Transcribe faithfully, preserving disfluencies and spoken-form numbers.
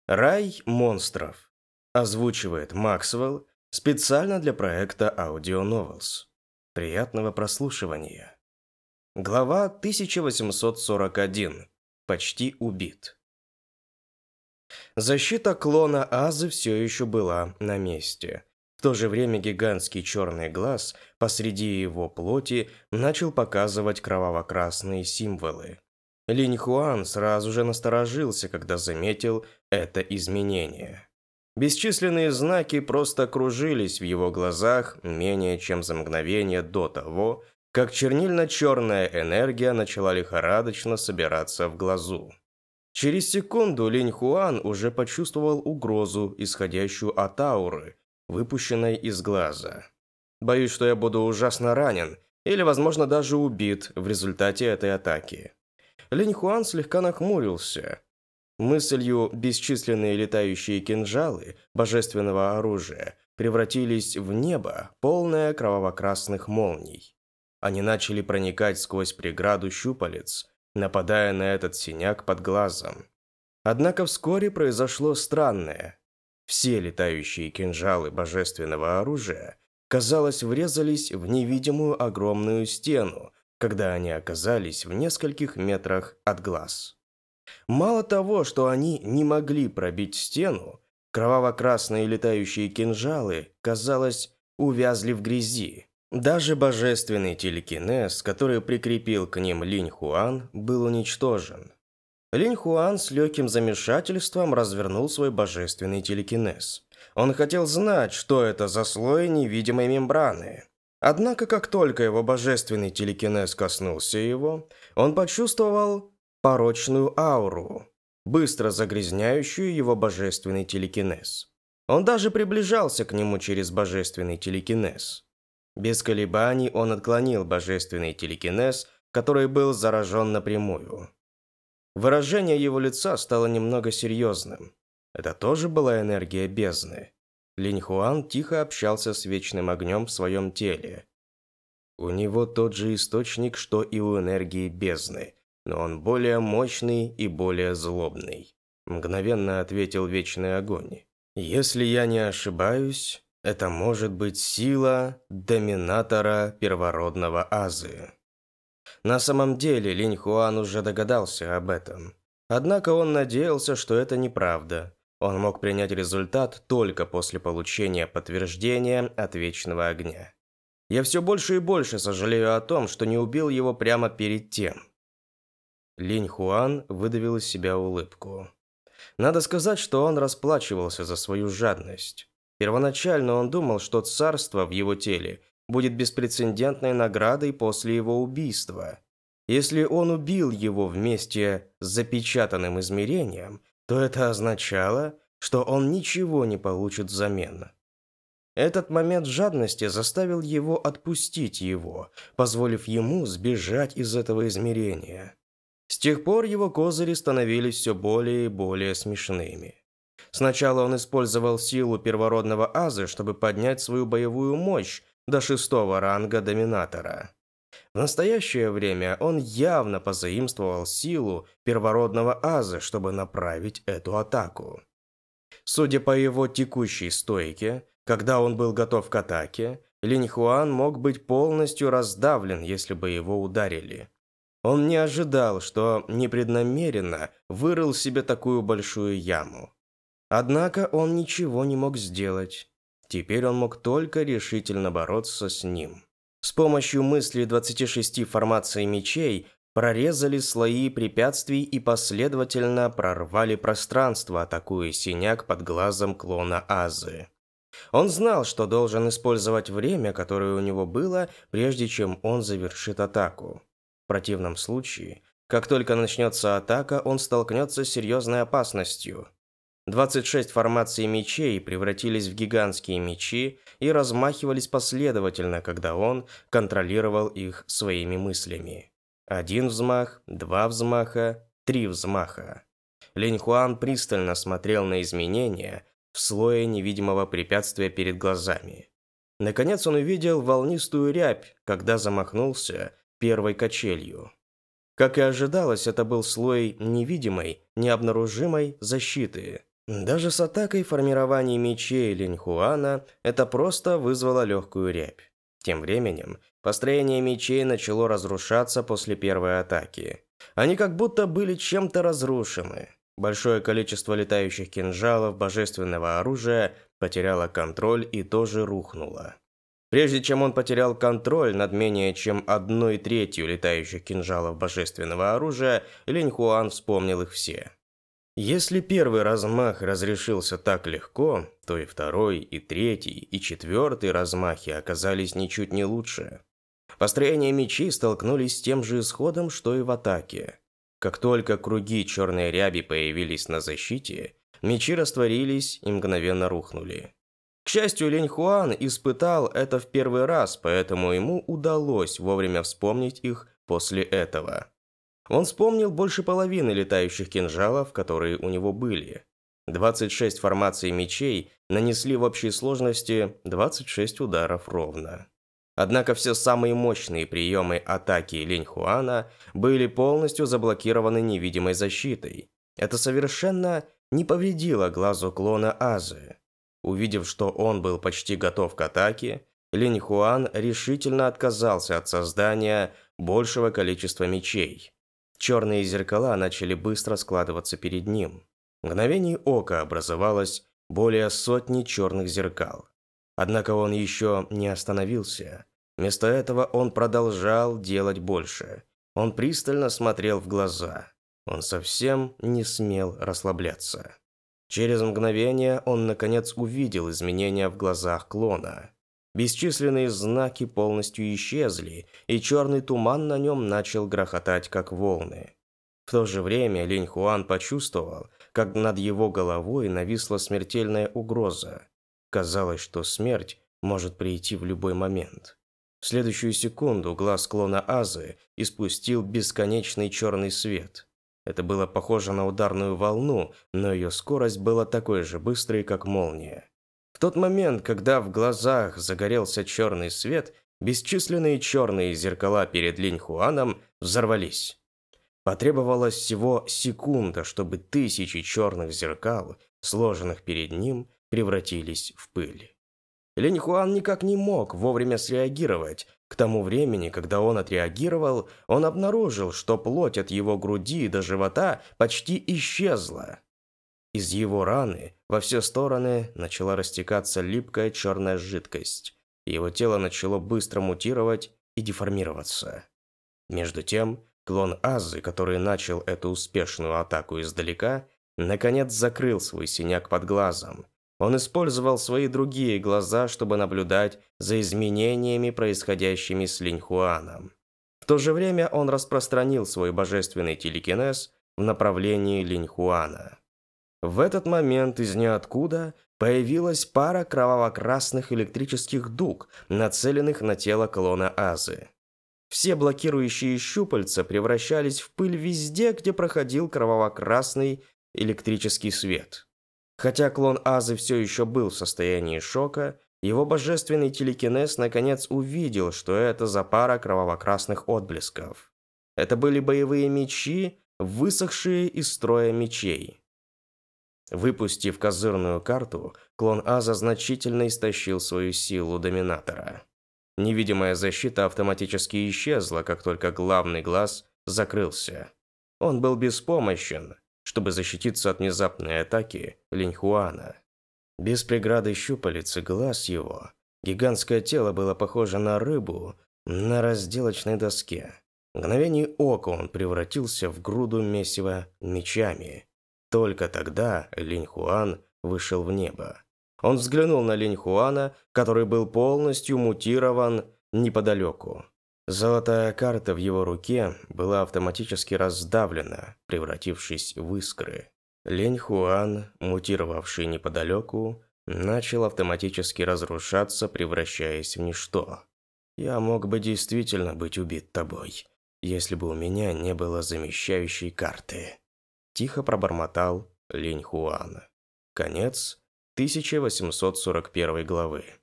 Рай монстров. Озвучивает Максвелл специально для проекта Audio Novels. Приятного прослушивания. Глава тысяча восемьсот сорок один. Почти убит. Защита клона Азы все еще была на месте. В то же время гигантский черный глаз посреди его плоти начал показывать кроваво-красные символы. Линь Хуан сразу же насторожился, когда заметил это изменение. Бесчисленные знаки просто кружились в его глазах менее чем за мгновение до того, как чернильно-черная энергия начала лихорадочно собираться в глазу. Через секунду Линь Хуан уже почувствовал угрозу, исходящую от ауры, выпущенной из глаза. «Боюсь, что я буду ужасно ранен или, возможно, даже убит в результате этой атаки». Линь Хуан слегка нахмурился. Мыслью бесчисленные летающие кинжалы божественного оружия превратились в небо, полное кроваво-красных молний. Они начали проникать сквозь преграду щупалец, нападая на этот синяк под глазом. Однако вскоре произошло странное. Все летающие кинжалы божественного оружия, казалось, врезались в невидимую огромную стену, когда они оказались в нескольких метрах от глаз. Мало того, что они не могли пробить стену, кроваво-красные летающие кинжалы, казалось, увязли в грязи. Даже божественный телекинез, который прикрепил к ним Линь Хуан, был уничтожен. Линь Хуан с легким замешательством развернул свой божественный телекинез. Он хотел знать, что это за слой невидимой мембраны. Однако, как только его божественный телекинез коснулся его, он почувствовал порочную ауру, быстро загрязняющую его божественный телекинез. Он даже приближался к нему через божественный телекинез. Без колебаний он отклонил божественный телекинез, который был заражен напрямую. Выражение его лица стало немного серьезным. Это тоже была энергия бездны. Линь Хуан тихо общался с вечным огнем в своем теле. У него тот же источник, что и у энергии бездны, но он более мощный и более злобный, мгновенно ответил вечный огонь. Если я не ошибаюсь, это может быть сила доминатора первородного Азы. На самом деле Линь Хуан уже догадался об этом. Однако он надеялся, что это неправда. Он мог принять результат только после получения подтверждения от Вечного Огня. Я все больше и больше сожалею о том, что не убил его прямо перед тем. Линь Хуан выдавил из себя улыбку. Надо сказать, что он расплачивался за свою жадность. Первоначально он думал, что царство в его теле будет беспрецедентной наградой после его убийства. Если он убил его вместе с запечатанным измерением, то это означало, что он ничего не получит взамен. Этот момент жадности заставил его отпустить его, позволив ему сбежать из этого измерения. С тех пор его козыри становились все более и более смешными. Сначала он использовал силу первородного Азы, чтобы поднять свою боевую мощь до шестого ранга доминатора. В настоящее время он явно позаимствовал силу первородного Азы, чтобы направить эту атаку. Судя по его текущей стойке, когда он был готов к атаке, Линь Хуан мог быть полностью раздавлен, если бы его ударили. Он не ожидал, что непреднамеренно вырыл себе такую большую яму. Однако он ничего не мог сделать. Теперь он мог только решительно бороться с ним. С помощью мысли двадцати шести формаций мечей прорезали слои препятствий и последовательно прорвали пространство, атакуя синяк под глазом клона Азы. Он знал, что должен использовать время, которое у него было, прежде чем он завершит атаку. В противном случае, как только начнется атака, он столкнется с серьезной опасностью. двадцать шесть формаций мечей превратились в гигантские мечи и размахивались последовательно, когда он контролировал их своими мыслями. Один взмах, два взмаха, три взмаха. Линь Хуан пристально смотрел на изменения в слое невидимого препятствия перед глазами. Наконец он увидел волнистую рябь, когда замахнулся первой качелью. Как и ожидалось, это был слой невидимой, необнаружимой защиты. Даже с атакой формирования мечей Линьхуана это просто вызвало легкую рябь. Тем временем, построение мечей начало разрушаться после первой атаки. Они как будто были чем-то разрушены. Большое количество летающих кинжалов божественного оружия потеряло контроль и тоже рухнуло. Прежде чем он потерял контроль над менее чем одной третью летающих кинжалов божественного оружия, Линьхуан вспомнил их все. Если первый размах разрешился так легко, то и второй, и третий, и четвертый размахи оказались ничуть не лучше. Построения мечей столкнулись с тем же исходом, что и в атаке. Как только круги черной ряби появились на защите, мечи растворились и мгновенно рухнули. К счастью, Линьхуан испытал это в первый раз, поэтому ему удалось вовремя вспомнить их после этого. Он вспомнил больше половины летающих кинжалов, которые у него были. двадцать шесть формаций мечей нанесли в общей сложности двадцать шесть ударов ровно. Однако все самые мощные приемы атаки Линьхуана были полностью заблокированы невидимой защитой. Это совершенно не повредило глазу клона Азы. Увидев, что он был почти готов к атаке, Линьхуан решительно отказался от создания большего количества мечей. Черные зеркала начали быстро складываться перед ним. В мгновение ока образовалось более сотни черных зеркал. Однако он еще не остановился. Вместо этого он продолжал делать больше. Он пристально смотрел в глаза. Он совсем не смел расслабляться. Через мгновение он наконец увидел изменения в глазах клона. Бесчисленные знаки полностью исчезли, и черный туман на нем начал грохотать, как волны. В то же время Линьхуан почувствовал, как над его головой нависла смертельная угроза. Казалось, что смерть может прийти в любой момент. В следующую секунду глаз клона Азы испустил бесконечный черный свет. Это было похоже на ударную волну, но ее скорость была такой же быстрой, как молния. В тот момент, когда в глазах загорелся черный свет, бесчисленные черные зеркала перед Линьхуаном взорвались. Потребовалось всего секунда, чтобы тысячи черных зеркал, сложенных перед ним, превратились в пыль. Линьхуан никак не мог вовремя среагировать. К тому времени, когда он отреагировал, он обнаружил, что плоть от его груди до живота почти исчезла. Из его раны во все стороны начала растекаться липкая черная жидкость. Его тело начало быстро мутировать и деформироваться. Между тем, клон Азы, который начал эту успешную атаку издалека, наконец закрыл свой синяк под глазом. Он использовал свои другие глаза, чтобы наблюдать за изменениями, происходящими с Линьхуаном. В то же время он распространил свой божественный телекинез в направлении Линьхуана. В этот момент из ниоткуда появилась пара кроваво-красных электрических дуг, нацеленных на тело клона Азы. Все блокирующие щупальца превращались в пыль везде, где проходил кроваво-красный электрический свет. Хотя клон Азы все еще был в состоянии шока, его божественный телекинез наконец увидел, что это за пара кроваво-красных отблесков. Это были боевые мечи, высохшие из строя мечей. Выпустив козырную карту, клон Аза значительно истощил свою силу доминатора. Невидимая защита автоматически исчезла, как только главный глаз закрылся. Он был беспомощен, чтобы защититься от внезапной атаки Линьхуана. Без преграды щупалец и глаз его, гигантское тело было похоже на рыбу на разделочной доске. В мгновение ока он превратился в груду месива мечами. Только тогда Линьхуан вышел в небо. Он взглянул на Линьхуана, который был полностью мутирован неподалеку. Золотая карта в его руке была автоматически раздавлена, превратившись в искры. Линьхуан, мутировавший неподалеку, начал автоматически разрушаться, превращаясь в ничто. «Я мог бы действительно быть убит тобой, если бы у меня не было замещающей карты», – тихо пробормотал Линьхуан. Конец тысяча восемьсот сорок первой главы.